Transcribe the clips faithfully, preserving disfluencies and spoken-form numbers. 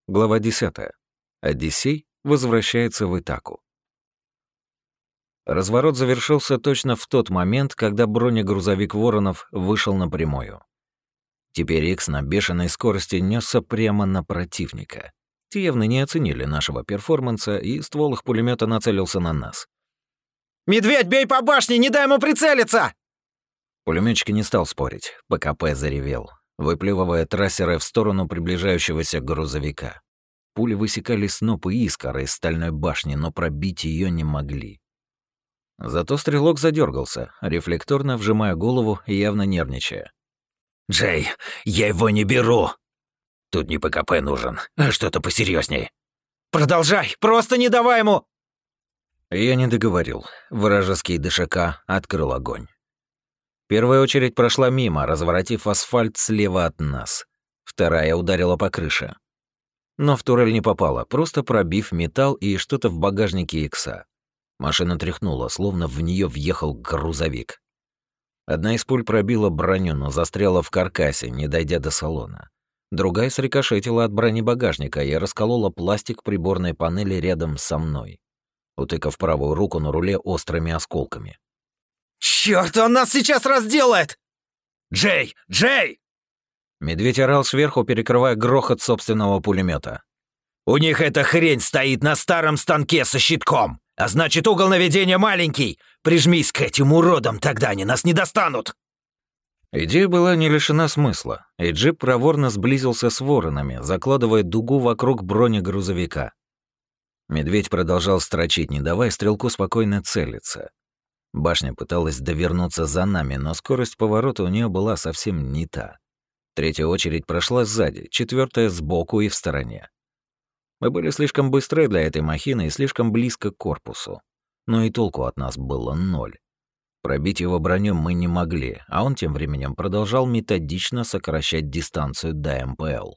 Глава десятая. Одиссей возвращается в Итаку. Разворот завершился точно в тот момент, когда бронегрузовик Воронов вышел на прямую. Теперь Икс на бешеной скорости несся прямо на противника. Те явно не оценили нашего перформанса, и ствол их пулемета нацелился на нас. «Медведь, бей по башне, не дай ему прицелиться!» Пулеметчик не стал спорить, ПКП заревел, выплевывая трассеры в сторону приближающегося грузовика. Пули высекали снопы искр из стальной башни, но пробить ее не могли. Зато стрелок задергался, рефлекторно вжимая голову и явно нервничая. «Джей, я его не беру! Тут не ПКП нужен, а что-то посерьезней. «Продолжай, просто не давай ему!» Я не договорил. Вражеский ДШК открыл огонь. Первая очередь прошла мимо, разворотив асфальт слева от нас. Вторая ударила по крыше. Но в турель не попала, просто пробив металл и что-то в багажнике Икса. Машина тряхнула, словно в нее въехал грузовик. Одна из пуль пробила броню, но застряла в каркасе, не дойдя до салона. Другая срикошетила от брони багажника и расколола пластик приборной панели рядом со мной, утыкав правую руку на руле острыми осколками. «Чёрт, он нас сейчас разделает!» «Джей! Джей!» Медведь орал сверху, перекрывая грохот собственного пулемета. «У них эта хрень стоит на старом станке со щитком, а значит, угол наведения маленький. Прижмись к этим уродам, тогда они нас не достанут!» Идея была не лишена смысла, и джип проворно сблизился с воронами, закладывая дугу вокруг бронегрузовика. Медведь продолжал строчить, не давая стрелку спокойно целиться. Башня пыталась довернуться за нами, но скорость поворота у нее была совсем не та. Третья очередь прошла сзади, четвертая сбоку и в стороне. Мы были слишком быстры для этой махины и слишком близко к корпусу. Но и толку от нас было ноль. Пробить его броню мы не могли, а он тем временем продолжал методично сокращать дистанцию до МПЛ.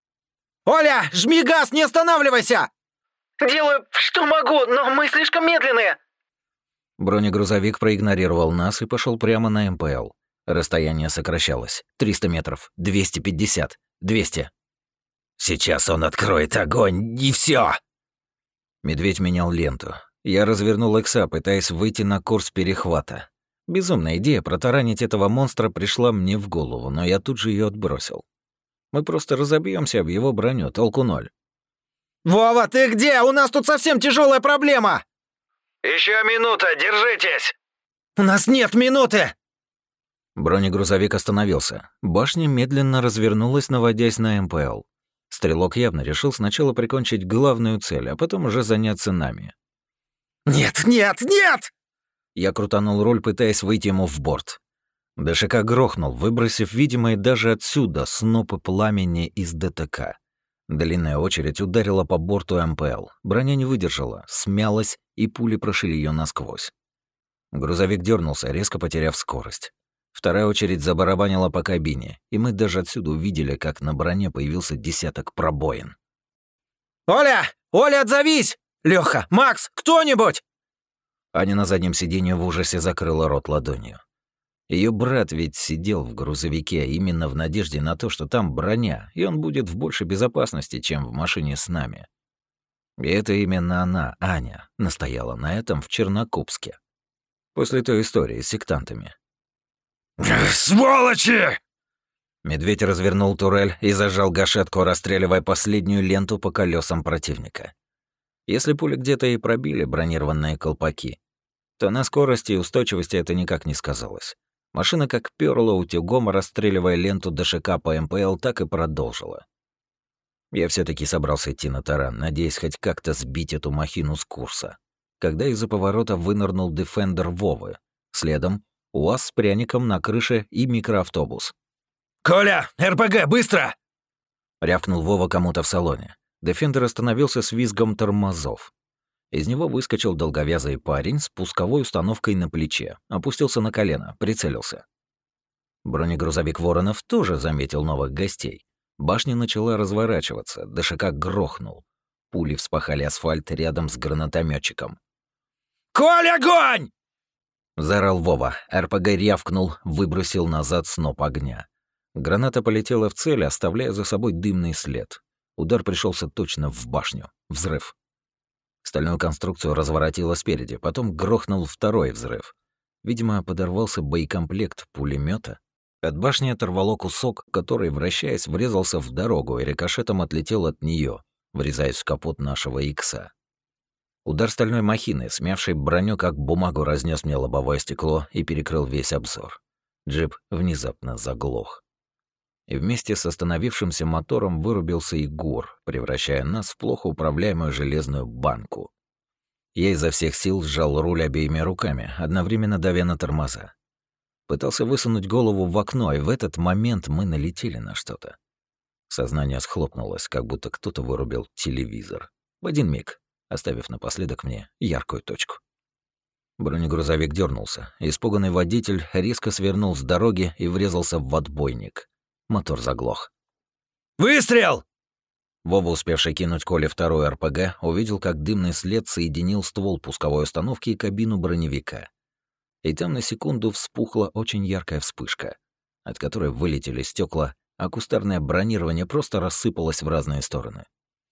«Оля, жми газ, не останавливайся!» «Делаю, что могу, но мы слишком медленные!» Бронегрузовик проигнорировал нас и пошел прямо на МПЛ. Расстояние сокращалось. триста метров, двести пятьдесят, двести. «Сейчас он откроет огонь, и все. Медведь менял ленту. Я развернул Икса, пытаясь выйти на курс перехвата. Безумная идея протаранить этого монстра пришла мне в голову, но я тут же ее отбросил. Мы просто разобьемся об его броню, толку ноль. «Вова, ты где? У нас тут совсем тяжелая проблема!» «Еще минута, держитесь!» «У нас нет минуты!» Бронегрузовик остановился. Башня медленно развернулась, наводясь на МПЛ. Стрелок явно решил сначала прикончить главную цель, а потом уже заняться нами. «Нет, нет, нет!» Я крутанул руль, пытаясь выйти ему в борт. ДШК грохнул, выбросив видимые даже отсюда снопы пламени из ДТК. Длинная очередь ударила по борту МПЛ. Броня не выдержала, смялась, и пули прошили ее насквозь. Грузовик дернулся, резко потеряв скорость. Вторая очередь забарабанила по кабине, и мы даже отсюда увидели, как на броне появился десяток пробоин. «Оля! Оля, отзовись! Лёха, Макс, кто-нибудь!» Аня на заднем сиденье в ужасе закрыла рот ладонью. Ее брат ведь сидел в грузовике именно в надежде на то, что там броня, и он будет в большей безопасности, чем в машине с нами. И это именно она, Аня, настояла на этом в Чернокубске. После той истории с сектантами. «Сволочи!» Медведь развернул турель и зажал гашетку, расстреливая последнюю ленту по колесам противника. Если пули где-то и пробили бронированные колпаки, то на скорости и устойчивости это никак не сказалось. Машина как пёрла утюгом, расстреливая ленту ДШК по МПЛ, так и продолжила. Я все таки собрался идти на таран, надеясь хоть как-то сбить эту махину с курса, когда из-за поворота вынырнул Дефендер Вовы. Следом УАЗ с пряником на крыше и микроавтобус. «Коля, РПГ, быстро!» — рявкнул Вова кому-то в салоне. Дефендер остановился с визгом тормозов. Из него выскочил долговязый парень с пусковой установкой на плече, опустился на колено, прицелился. Бронегрузовик Воронов тоже заметил новых гостей. Башня начала разворачиваться, ДШК грохнул. Пули вспахали асфальт рядом с гранатометчиком. «Коля, огонь!» — заорал Вова. РПГ рявкнул, выбросил назад сноп огня. Граната полетела в цель, оставляя за собой дымный след. Удар пришелся точно в башню. Взрыв. Стальную конструкцию разворотило спереди, потом грохнул второй взрыв. Видимо, подорвался боекомплект пулемета. От башни оторвало кусок, который, вращаясь, врезался в дорогу и рикошетом отлетел от нее, врезаясь в капот нашего икса. Удар стальной махины, смявшей броню как бумагу, разнес мне лобовое стекло и перекрыл весь обзор. Джип внезапно заглох. И вместе с остановившимся мотором вырубился и гор, превращая нас в плохо управляемую железную банку. Я изо всех сил сжал руль обеими руками, одновременно давя на тормоза. Пытался высунуть голову в окно, и в этот момент мы налетели на что-то. Сознание схлопнулось, как будто кто-то вырубил телевизор. В один миг, оставив напоследок мне яркую точку. Бронегрузовик дернулся. Испуганный водитель резко свернул с дороги и врезался в отбойник. Мотор заглох. «Выстрел!» Вова, успевший кинуть Коле второй эр пэ гэ, увидел, как дымный след соединил ствол пусковой установки и кабину броневика. И там на секунду вспухла очень яркая вспышка, от которой вылетели стекла, а кустарное бронирование просто рассыпалось в разные стороны.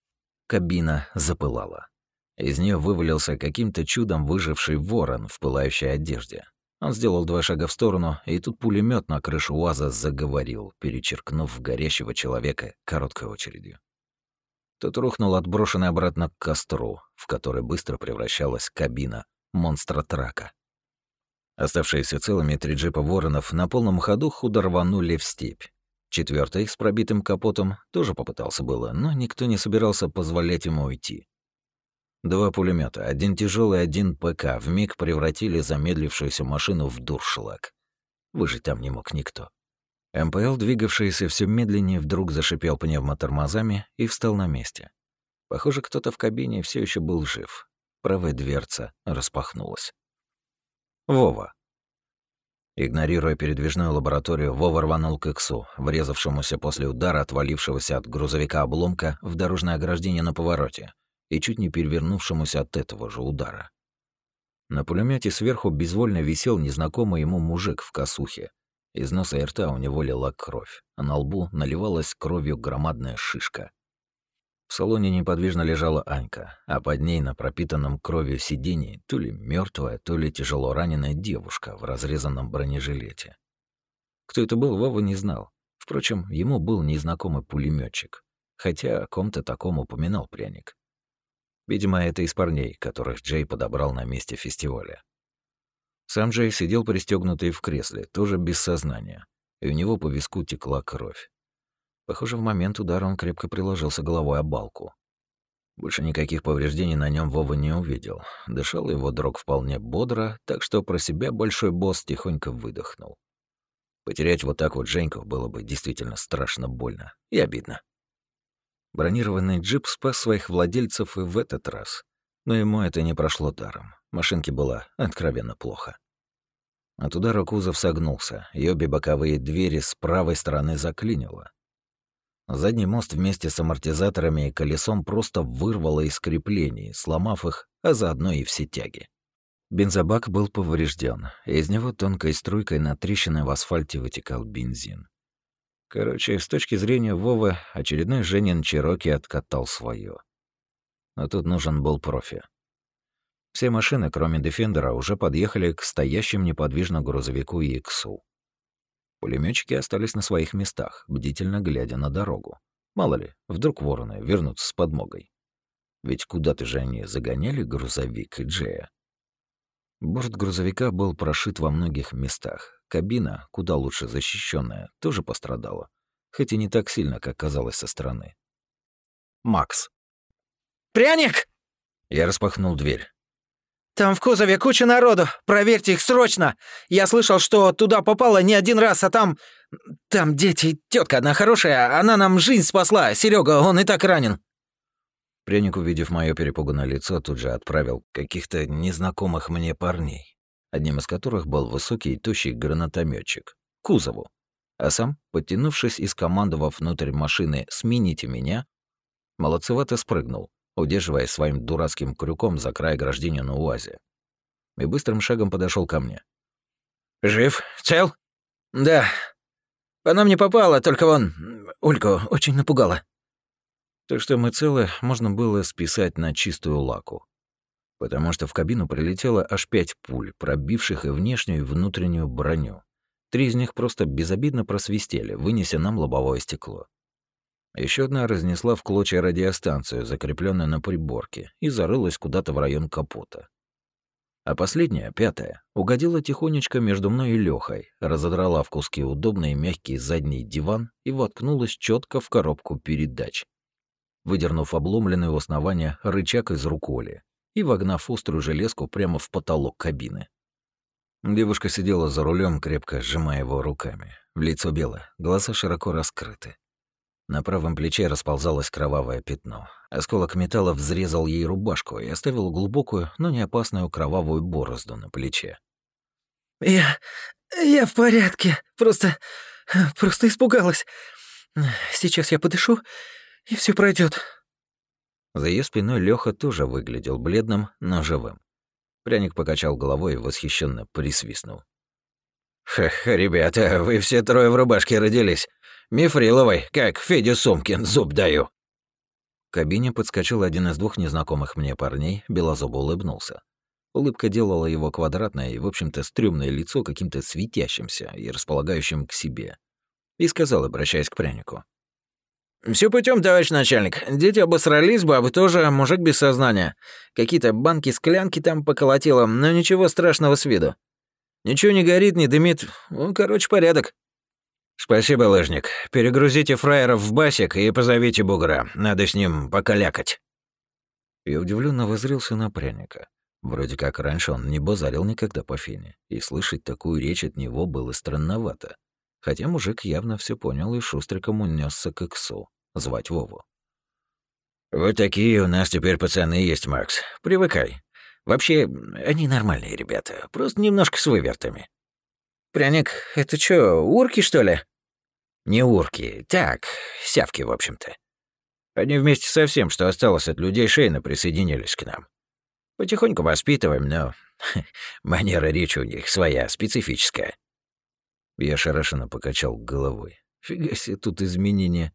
Кабина запылала. Из нее вывалился каким-то чудом выживший ворон в пылающей одежде. Он сделал два шага в сторону, и тут пулемет на крышу УАЗа заговорил, перечеркнув горящего человека короткой очередью. Тот рухнул, отброшенный обратно к костру, в который быстро превращалась кабина монстра-трака. Оставшиеся целыми три джипа воронов на полном ходу худо рванули в степь. Четвертый с пробитым капотом тоже попытался было, но никто не собирался позволять ему уйти. Два пулемета, один тяжелый, один пэ ка, вмиг превратили замедлившуюся машину в дуршлаг. Выжить там не мог никто. эм пэ эл, двигавшийся все медленнее, вдруг зашипел пневмотормозами и встал на месте. Похоже, кто-то в кабине все еще был жив. Правая дверца распахнулась. Вова. Игнорируя передвижную лабораторию, Вова рванул к иксу, врезавшемуся после удара отвалившегося от грузовика обломка в дорожное ограждение на повороте и чуть не перевернувшемуся от этого же удара. На пулемете сверху безвольно висел незнакомый ему мужик в косухе. Из носа и рта у него лила кровь, а на лбу наливалась кровью громадная шишка. В салоне неподвижно лежала Анька, а под ней на пропитанном кровью сиденье то ли мертвая, то ли тяжело раненая девушка в разрезанном бронежилете. Кто это был, Вова не знал. Впрочем, ему был незнакомый пулеметчик, хотя о ком-то таком упоминал пряник. Видимо, это из парней, которых Джей подобрал на месте фестиваля. Сам Джей сидел пристегнутый в кресле, тоже без сознания, и у него по виску текла кровь. Похоже, в момент удара он крепко приложился головой о балку. Больше никаких повреждений на нем Вова не увидел. Дышал его друг вполне бодро, так что про себя большой босс тихонько выдохнул. Потерять вот так вот Женьку было бы действительно страшно больно и обидно. Бронированный джип спас своих владельцев и в этот раз, но ему это не прошло даром. Машинке было откровенно плохо. От удара кузов согнулся, и обе боковые двери с правой стороны заклинило. Задний мост вместе с амортизаторами и колесом просто вырвало из креплений, сломав их, а заодно и все тяги. Бензобак был поврежден, и из него тонкой струйкой на трещины в асфальте вытекал бензин. Короче, с точки зрения Вовы, очередной Женин Чироки откатал свое. Но тут нужен был профи. Все машины, кроме Дефендера, уже подъехали к стоящим неподвижно грузовику и иксу. Пулемётчики остались на своих местах, бдительно глядя на дорогу. Мало ли, вдруг вороны вернутся с подмогой. Ведь куда-то же они загоняли грузовик и Джея. Борт грузовика был прошит во многих местах. Кабина, куда лучше защищенная, тоже пострадала, хоть и не так сильно, как казалось со стороны. Макс. «Пряник!» Я распахнул дверь. «Там в кузове куча народу. Проверьте их срочно. Я слышал, что туда попало не один раз, а там... Там дети. Тетка одна хорошая, она нам жизнь спасла. Серега, он и так ранен». Пряник, увидев мое перепуганное лицо, тут же отправил каких-то незнакомых мне парней, одним из которых был высокий и тощий гранатометчик, к кузову, а сам, подтянувшись и скомандовав внутрь машины «смените меня», молодцевато спрыгнул, удерживаясь своим дурацким крюком за край ограждения на УАЗе, и быстрым шагом подошел ко мне. «Жив? Цел?» «Да. Она мне попала, только вон... Ульку очень напугала». Так что мы целы можно было списать на чистую лаку. Потому что в кабину прилетело аж пять пуль, пробивших и внешнюю, и внутреннюю броню. Три из них просто безобидно просвистели, вынеся нам лобовое стекло. Еще одна разнесла в клочья радиостанцию, закрепленную на приборке, и зарылась куда-то в район капота. А последняя, пятая, угодила тихонечко между мной и Лёхой, разодрала в куски удобный мягкий задний диван и воткнулась четко в коробку передач, выдернув обломленный у основания рычаг из рук Оли и вогнав острую железку прямо в потолок кабины. Девушка сидела за рулем, крепко сжимая его руками. Лицо белое, глаза широко раскрыты. На правом плече расползалось кровавое пятно. Осколок металла взрезал ей рубашку и оставил глубокую, но не опасную кровавую борозду на плече. «Я... я в порядке. Просто... просто испугалась. Сейчас я подышу, и все пройдет. За ее спиной Лёха тоже выглядел бледным, но живым. Пряник покачал головой и восхищенно присвистнул. «Ха, ребята, вы все трое в рубашке родились. Мифриловой, как Федя Сумкин, зуб даю». В кабине подскочил один из двух незнакомых мне парней, белозубо улыбнулся. Улыбка делала его квадратное и, в общем-то, стрёмное лицо каким-то светящимся и располагающим к себе. И сказал, обращаясь к Прянику. «Всё путём, товарищ начальник. Дети обосрались, бабы тоже, мужик без сознания. Какие-то банки-склянки там поколотило, но ничего страшного с виду. Ничего не горит, не дымит. Ну, короче, порядок». «Спасибо, лыжник. Перегрузите фраеров в басик и позовите бугра. Надо с ним покалякать». Я удивленно воззрился на Пряника. Вроде как раньше он не базарил никогда по фене, и слышать такую речь от него было странновато. Хотя мужик явно все понял и шустриком унесся к Иксу, звать Вову. «Вот такие у нас теперь пацаны есть, Макс. Привыкай. Вообще, они нормальные ребята, просто немножко с вывертами». «Пряник, это чё, урки, что ли?» «Не урки, так, сявки, в общем-то. Они вместе со всем, что осталось от людей Шейна, присоединились к нам. Потихоньку воспитываем, но манера речи у них своя, специфическая». Я шарашенно покачал головой. Фига себе тут изменения.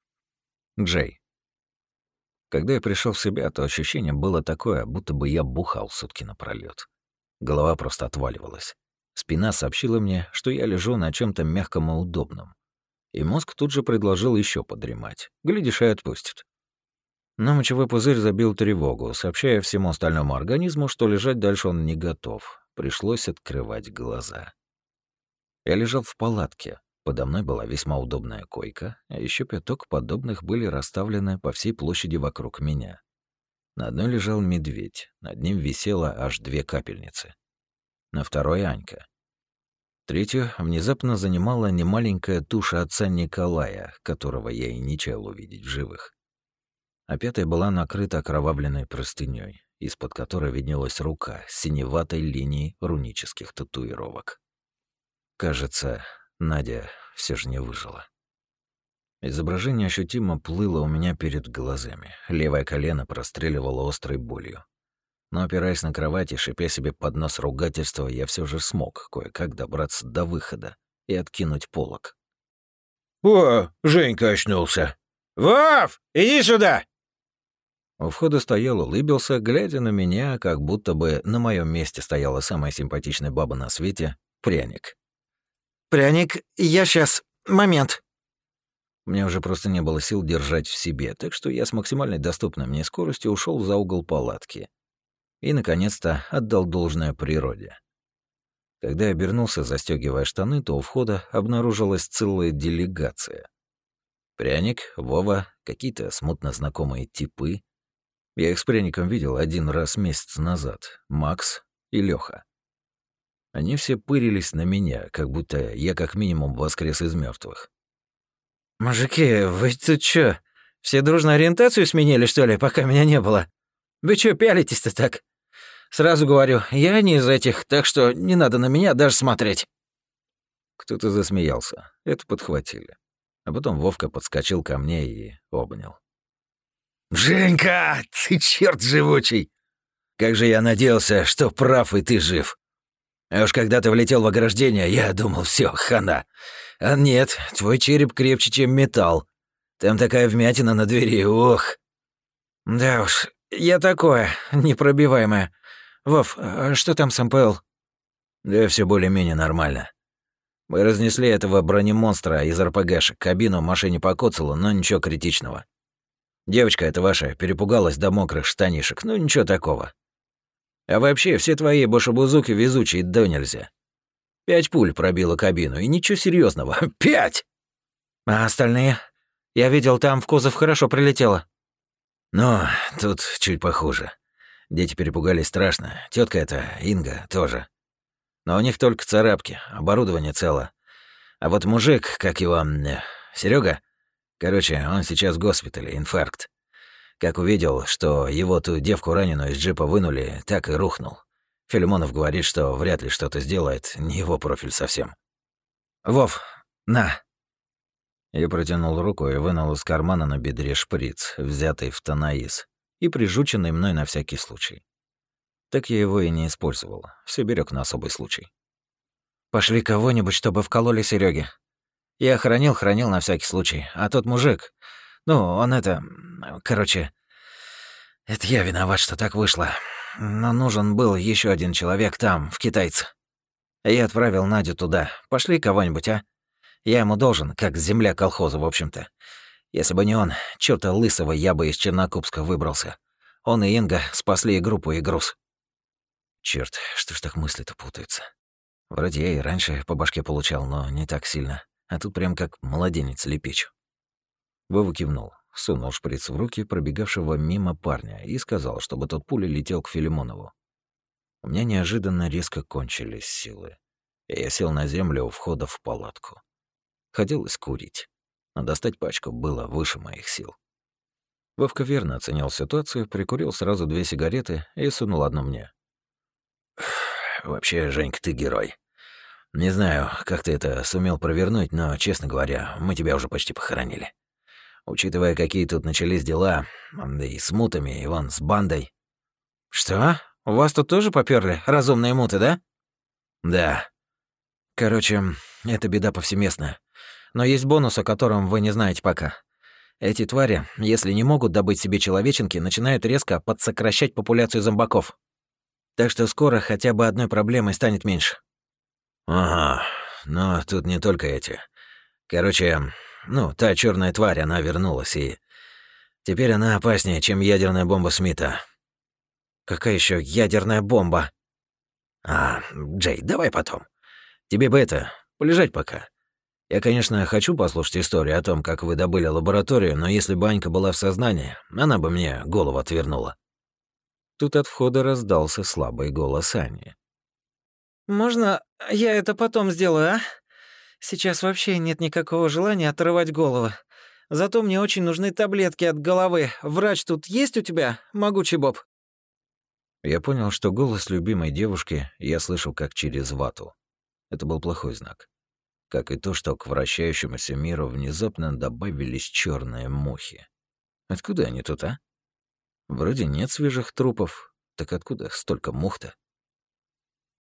Джей. Когда я пришел в себя, то ощущение было такое, будто бы я бухал сутки напролёт. Голова просто отваливалась. Спина сообщила мне, что я лежу на чем то мягком и удобном. И мозг тут же предложил еще подремать. Глядишь, и отпустит. Но мочевой пузырь забил тревогу, сообщая всему остальному организму, что лежать дальше он не готов. Пришлось открывать глаза. Я лежал в палатке. Подо мной была весьма удобная койка, а еще пяток подобных были расставлены по всей площади вокруг меня. На одной лежал медведь, над ним висело аж две капельницы. На второй — Анька. Третью внезапно занимала немаленькая туша отца Николая, которого я и не чаял увидеть в живых. А пятая была накрыта окровавленной простынёй, из-под которой виднелась рука с синеватой линией рунических татуировок. Кажется, Надя все же не выжила. Изображение ощутимо плыло у меня перед глазами. Левое колено простреливало острой болью. Но, опираясь на кровать и шипя себе под нос ругательства, я все же смог кое-как добраться до выхода и откинуть полог. «О, Женька очнулся! Вов, иди сюда!» У входа стоял, улыбился, глядя на меня, как будто бы на моем месте стояла самая симпатичная баба на свете — Пряник. «Пряник, я сейчас. Момент». Мне уже просто не было сил держать в себе, так что я с максимальной доступной мне скоростью ушел за угол палатки. И, наконец-то, отдал должное природе. Когда я обернулся, застегивая штаны, то у входа обнаружилась целая делегация. Пряник, Вова, какие-то смутно знакомые типы. Я их с Пряником видел один раз месяц назад. Макс и Лёха. Они все пырились на меня, как будто я как минимум воскрес из мертвых. «Мужики, вы тут чё, все дружно ориентацию сменили, что ли, пока меня не было? Вы чё пялитесь-то так? Сразу говорю, я не из этих, так что не надо на меня даже смотреть». Кто-то засмеялся, это подхватили. А потом Вовка подскочил ко мне и обнял. «Женька, ты черт живучий! Как же я надеялся, что прав и ты жив. А уж когда ты влетел в ограждение, я думал, все, хана. А нет, твой череп крепче, чем металл. Там такая вмятина на двери, ох!» «Да уж, я такое, непробиваемое. Вов, а что там с МПЛ?» «Да все более-менее нормально. Мы разнесли этого бронемонстра из РПГшек. Кабину в машине покоцало, но ничего критичного. Девочка эта ваша перепугалась до мокрых штанишек, ну ничего такого. А вообще, все твои башебузуки везучие до нельзя. Пять пуль пробило кабину, и ничего серьезного. Пять!» «А остальные? Я видел, там в кузов хорошо прилетело». «Но тут чуть похуже. Дети перепугались страшно. Тетка эта, Инга, тоже. Но у них только царапки, оборудование цело. А вот мужик, как его... Серега, короче, он сейчас в госпитале, инфаркт. Как увидел, что его ту девку раненую из джипа вынули, так и рухнул. Филимонов говорит, что вряд ли что-то сделает, не его профиль совсем». «Вов, на». Я протянул руку и вынул из кармана на бедре шприц, взятый в Танаис, и прижученный мной на всякий случай. Так я его и не использовал, все берег на особый случай. «Пошли кого-нибудь, чтобы вкололи Серёге. Я хранил, хранил на всякий случай, а тот мужик, ну, он это... Короче, это я виноват, что так вышло. Но нужен был еще один человек там, в китайце. Я отправил Надю туда. Пошли кого-нибудь, а? Я ему должен, как земля колхоза, в общем-то. Если бы не он, чёрта лысого, я бы из Чернокубска выбрался. Он и Инга спасли и группу, и груз». Черт, что ж так мысли-то путаются. Вроде я и раньше по башке получал, но не так сильно. А тут прям как младенец лепечу. Вова кивнул, сунул шприц в руки пробегавшего мимо парня и сказал, чтобы тот пулей летел к Филимонову. У меня неожиданно резко кончились силы, и я сел на землю у входа в палатку. Хотелось курить, но достать пачку было выше моих сил. Вовка верно оценил ситуацию, прикурил сразу две сигареты и сунул одну мне. «Вообще, Женька, ты герой. Не знаю, как ты это сумел провернуть, но, честно говоря, мы тебя уже почти похоронили. Учитывая, какие тут начались дела, да и с мутами, и вон с бандой». «Что? У вас тут тоже попёрли разумные муты, да?» «Да». «Короче, это беда повсеместная. Но есть бонус, о котором вы не знаете пока. Эти твари, если не могут добыть себе человеченки, начинают резко подсокращать популяцию зомбаков. Так что скоро хотя бы одной проблемой станет меньше». «Ага, но тут не только эти. Короче, ну, та черная тварь, она вернулась, и теперь она опаснее, чем ядерная бомба Смита». «Какая еще ядерная бомба?» «А, Джей, давай потом. Тебе бы это, полежать пока. Я, конечно, хочу послушать историю о том, как вы добыли лабораторию, но если бы Анька была в сознании, она бы мне голову отвернула». Тут от входа раздался слабый голос Ани. «Можно я это потом сделаю, а? Сейчас вообще нет никакого желания отрывать головы. Зато мне очень нужны таблетки от головы. Врач тут есть у тебя, могучий Боб?» Я понял, что голос любимой девушки я слышу как через вату. Это был плохой знак. Как и то, что к вращающемуся миру внезапно добавились черные мухи. Откуда они тут, а? Вроде нет свежих трупов, так откуда столько мух-то?